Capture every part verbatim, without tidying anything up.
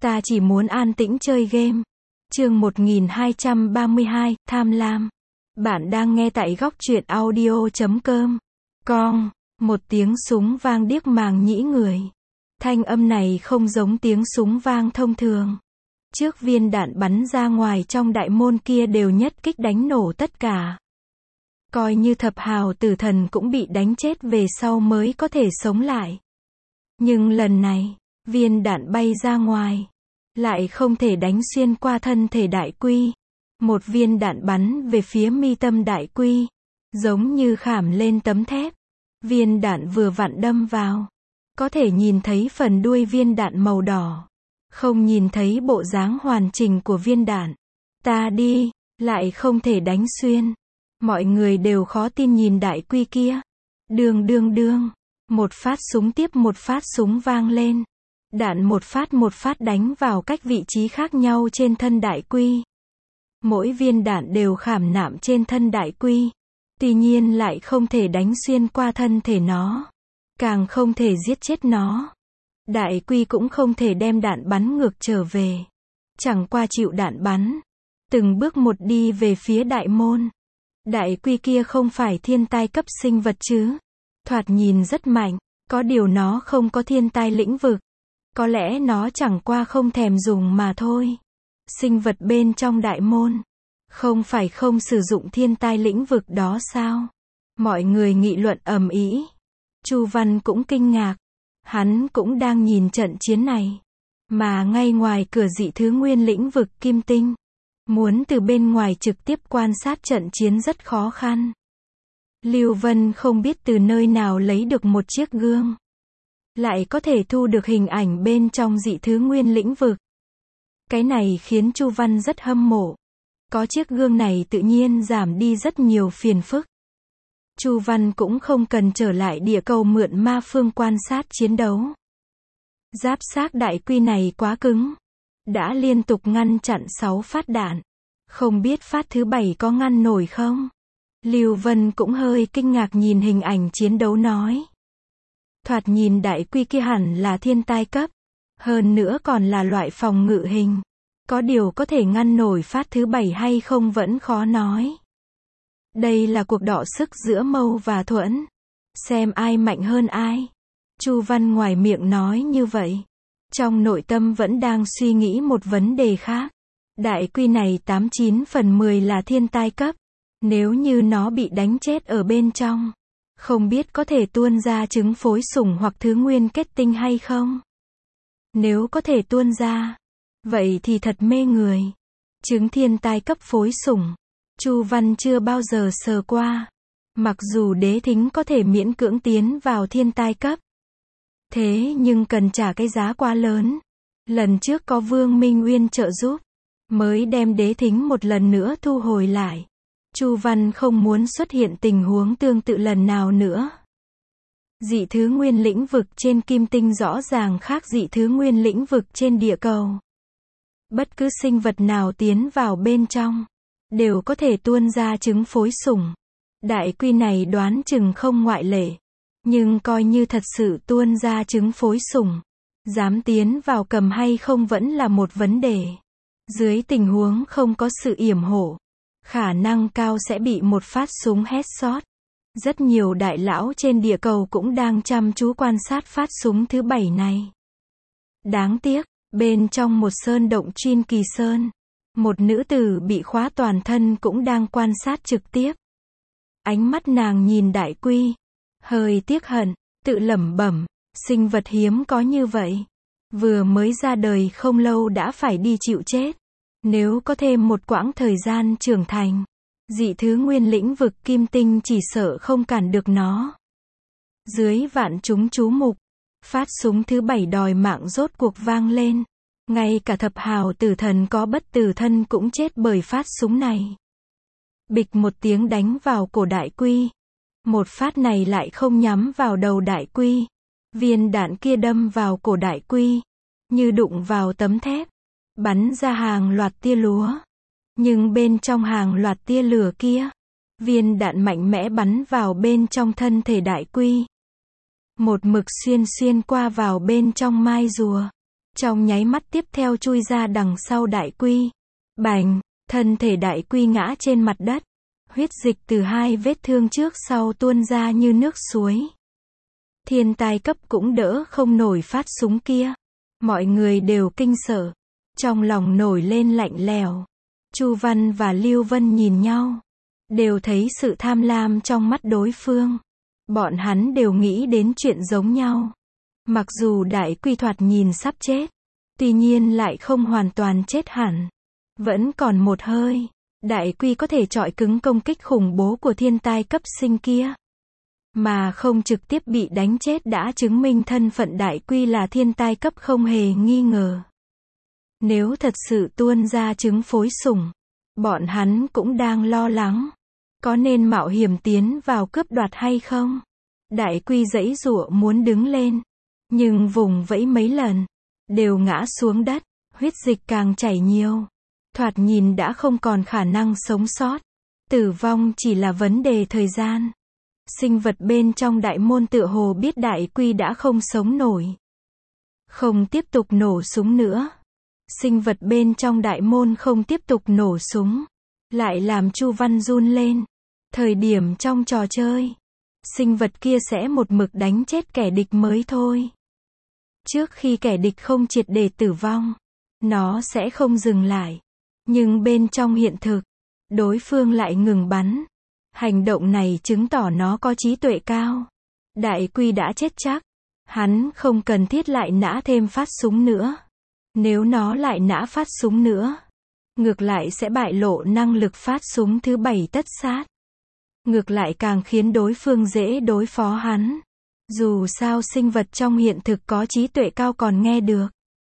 Ta chỉ muốn an tĩnh chơi game. Chương một nghìn hai trăm ba mươi hai, Tham lam. Bạn đang nghe tại góc truyện audio chấm com. Con, một tiếng súng vang điếc màng nhĩ người. Thanh âm này không giống tiếng súng vang thông thường. Trước viên đạn bắn ra ngoài trong đại môn kia đều nhất kích đánh nổ tất cả. Coi như thập hào tử thần cũng bị đánh chết về sau mới có thể sống lại. Nhưng lần này, viên đạn bay ra ngoài, lại không thể đánh xuyên qua thân thể đại quy. Một viên đạn bắn về phía mi tâm đại quy, giống như khảm lên tấm thép. Viên đạn vừa vặn đâm vào, có thể nhìn thấy phần đuôi viên đạn màu đỏ, không nhìn thấy bộ dáng hoàn chỉnh của viên đạn. Ta đi, lại không thể đánh xuyên. Mọi người đều khó tin nhìn đại quy kia. Đương đương đương, một phát súng tiếp một phát súng vang lên. Đạn một phát một phát đánh vào cách vị trí khác nhau trên thân đại quy. Mỗi viên đạn đều khảm nạm trên thân đại quy. Tuy nhiên lại không thể đánh xuyên qua thân thể nó. Càng không thể giết chết nó. Đại quy cũng không thể đem đạn bắn ngược trở về. Chẳng qua chịu đạn bắn. Từng bước một đi về phía đại môn. Đại quy kia không phải thiên tai cấp sinh vật chứ. Thoạt nhìn rất mạnh. Có điều nó không có thiên tai lĩnh vực. Có lẽ nó chẳng qua không thèm dùng mà thôi. Sinh vật bên trong đại môn. Không phải không sử dụng thiên tai lĩnh vực đó sao? Mọi người nghị luận ầm ĩ. Chu Văn cũng kinh ngạc. Hắn cũng đang nhìn trận chiến này. Mà ngay ngoài cửa dị thứ nguyên lĩnh vực kim tinh. Muốn từ bên ngoài trực tiếp quan sát trận chiến rất khó khăn. Lưu Vân không biết từ nơi nào lấy được một chiếc gương. Lại có thể thu được hình ảnh bên trong dị thứ nguyên lĩnh vực. Cái này khiến Chu Văn rất hâm mộ. Có chiếc gương này tự nhiên giảm đi rất nhiều phiền phức. Chu Văn cũng không cần trở lại địa cầu mượn ma phương quan sát chiến đấu. Giáp xác đại quy này quá cứng. Đã liên tục ngăn chặn sáu phát đạn. Không biết phát thứ bảy có ngăn nổi không? Lưu Vân cũng hơi kinh ngạc nhìn hình ảnh chiến đấu nói. Thoạt nhìn đại quy kia hẳn là thiên tai cấp. Hơn nữa còn là loại phòng ngự hình. Có điều có thể ngăn nổi phát thứ bảy hay không vẫn khó nói. Đây là cuộc đọ sức giữa Mâu và Thuẫn. Xem ai mạnh hơn ai. Chu Văn ngoài miệng nói như vậy. Trong nội tâm vẫn đang suy nghĩ một vấn đề khác. Đại quy này tám chín phần mười là thiên tai cấp. Nếu như nó bị đánh chết ở bên trong. Không biết có thể tuôn ra trứng phối sủng hoặc thứ nguyên kết tinh hay không? Nếu có thể tuôn ra. Vậy thì thật mê người. Trứng thiên tai cấp phối sủng. Chu Văn chưa bao giờ sờ qua. Mặc dù đế thính có thể miễn cưỡng tiến vào thiên tai cấp. Thế nhưng cần trả cái giá quá lớn. Lần trước có Vương Minh Uyên trợ giúp. Mới đem đế thính một lần nữa thu hồi lại. Chu Văn không muốn xuất hiện tình huống tương tự lần nào nữa. Dị thứ nguyên lĩnh vực trên kim tinh rõ ràng khác dị thứ nguyên lĩnh vực trên địa cầu. Bất cứ sinh vật nào tiến vào bên trong, đều có thể tuôn ra trứng phối sủng. Đại quy này đoán chừng không ngoại lệ. Nhưng coi như thật sự tuôn ra trứng phối sủng, dám tiến vào cầm hay không vẫn là một vấn đề. Dưới tình huống không có sự yểm hộ, khả năng cao sẽ bị một phát súng headshot. Rất nhiều đại lão trên địa cầu cũng đang chăm chú quan sát phát súng thứ bảy này. Đáng tiếc, bên trong một sơn động chuyên kỳ sơn, một nữ tử bị khóa toàn thân cũng đang quan sát trực tiếp. Ánh mắt nàng nhìn đại quy, hơi tiếc hận, tự lẩm bẩm, sinh vật hiếm có như vậy. Vừa mới ra đời không lâu đã phải đi chịu chết. Nếu có thêm một quãng thời gian trưởng thành, dị thứ nguyên lĩnh vực kim tinh chỉ sợ không cản được nó. Dưới vạn chúng chú mục, phát súng thứ bảy đòi mạng rốt cuộc vang lên. Ngay cả thập hào tử thần có bất tử thân cũng chết bởi phát súng này. Bịch một tiếng đánh vào cổ đại quy. Một phát này lại không nhắm vào đầu đại quy. Viên đạn kia đâm vào cổ đại quy, như đụng vào tấm thép. Bắn ra hàng loạt tia lúa. Nhưng bên trong hàng loạt tia lửa kia, viên đạn mạnh mẽ bắn vào bên trong thân thể đại quy. Một mực xuyên xuyên qua vào bên trong mai rùa. Trong nháy mắt tiếp theo chui ra đằng sau Đại Quy. Bành, thân thể Đại Quy ngã trên mặt đất. Huyết dịch từ hai vết thương trước sau tuôn ra như nước suối. Thiên tai cấp cũng đỡ không nổi phát súng kia. Mọi người đều kinh sợ. Trong lòng nổi lên lạnh lẽo. Chu Văn và Lưu Vân nhìn nhau. Đều thấy sự tham lam trong mắt đối phương. Bọn hắn đều nghĩ đến chuyện giống nhau. Mặc dù Đại Quy thoạt nhìn sắp chết. Tuy nhiên lại không hoàn toàn chết hẳn. Vẫn còn một hơi. Đại Quy có thể chọi cứng công kích khủng bố của thiên tai cấp sinh kia. Mà không trực tiếp bị đánh chết đã chứng minh thân phận Đại Quy là thiên tai cấp không hề nghi ngờ. Nếu thật sự tuôn ra trứng phối sủng, bọn hắn cũng đang lo lắng. Có nên mạo hiểm tiến vào cướp đoạt hay không? Đại Quy giãy giụa muốn đứng lên. Nhưng vùng vẫy mấy lần. Đều ngã xuống đất. Huyết dịch càng chảy nhiều. Thoạt nhìn đã không còn khả năng sống sót. Tử vong chỉ là vấn đề thời gian. Sinh vật bên trong đại môn tựa hồ biết Đại Quy đã không sống nổi. Không tiếp tục nổ súng nữa. Sinh vật bên trong đại môn không tiếp tục nổ súng. Lại làm Chu Văn run lên. Thời điểm trong trò chơi. Sinh vật kia sẽ một mực đánh chết kẻ địch mới thôi. Trước khi kẻ địch không triệt để tử vong. Nó sẽ không dừng lại. Nhưng bên trong hiện thực. Đối phương lại ngừng bắn. Hành động này chứng tỏ nó có trí tuệ cao. Đại Quy đã chết chắc. Hắn không cần thiết lại nã thêm phát súng nữa. Nếu nó lại nã phát súng nữa. Ngược lại sẽ bại lộ năng lực phát súng thứ bảy tất sát. Ngược lại càng khiến đối phương dễ đối phó hắn. Dù sao sinh vật trong hiện thực có trí tuệ cao còn nghe được.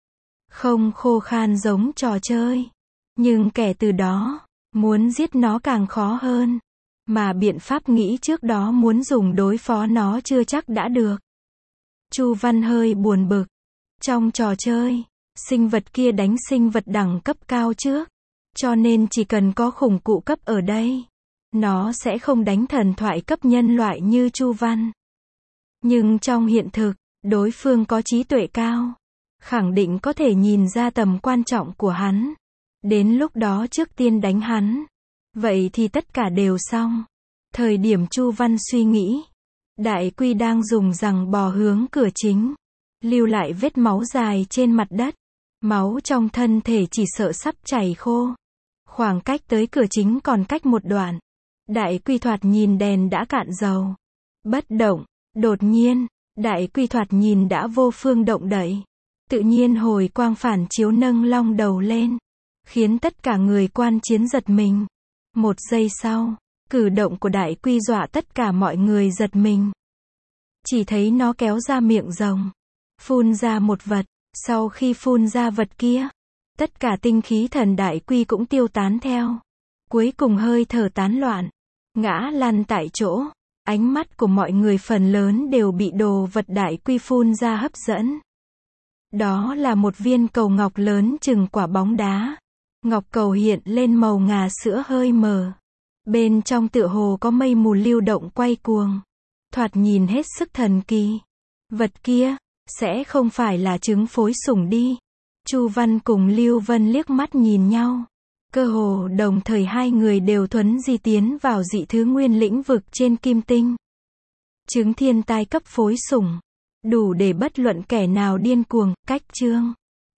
Không khô khan giống trò chơi. Nhưng kể từ đó, muốn giết nó càng khó hơn. Mà biện pháp nghĩ trước đó muốn dùng đối phó nó chưa chắc đã được. Chu Văn hơi buồn bực. Trong trò chơi, sinh vật kia đánh sinh vật đẳng cấp cao trước. Cho nên chỉ cần có khủng cụ cấp ở đây. Nó sẽ không đánh thần thoại cấp nhân loại như Chu Văn. Nhưng trong hiện thực, đối phương có trí tuệ cao. Khẳng định có thể nhìn ra tầm quan trọng của hắn. Đến lúc đó trước tiên đánh hắn. Vậy thì tất cả đều xong. Thời điểm Chu Văn suy nghĩ. Đại Quy đang dùng giằng bò hướng cửa chính. Lưu lại vết máu dài trên mặt đất. Máu trong thân thể chỉ sợ sắp chảy khô. Khoảng cách tới cửa chính còn cách một đoạn. Đại Quy thoạt nhìn đèn đã cạn dầu. Bất động. Đột nhiên, Đại Quy thoạt nhìn đã vô phương động đậy. Tự nhiên hồi quang phản chiếu nâng long đầu lên. Khiến tất cả người quan chiến giật mình. Một giây sau, cử động của Đại Quy dọa tất cả mọi người giật mình. Chỉ thấy nó kéo ra miệng rồng. Phun ra một vật. Sau khi phun ra vật kia, tất cả tinh khí thần Đại Quy cũng tiêu tán theo. Cuối cùng hơi thở tán loạn. Ngã lăn tại chỗ. Ánh mắt của mọi người phần lớn đều bị đồ vật Đại Quy phun ra hấp dẫn. Đó là một viên cầu ngọc lớn chừng quả bóng đá. Ngọc cầu hiện lên màu ngà sữa hơi mờ. Bên trong tựa hồ có mây mù lưu động quay cuồng. Thoạt nhìn hết sức thần kỳ. Vật kia, sẽ không phải là trứng phối sủng đi. Chu Văn cùng Lưu Vân liếc mắt nhìn nhau. Cơ hồ đồng thời hai người đều thuấn di tiến vào dị thứ nguyên lĩnh vực trên kim tinh. Trứng thiên tai cấp phối sủng. Đủ để bất luận kẻ nào điên cuồng, cách chương.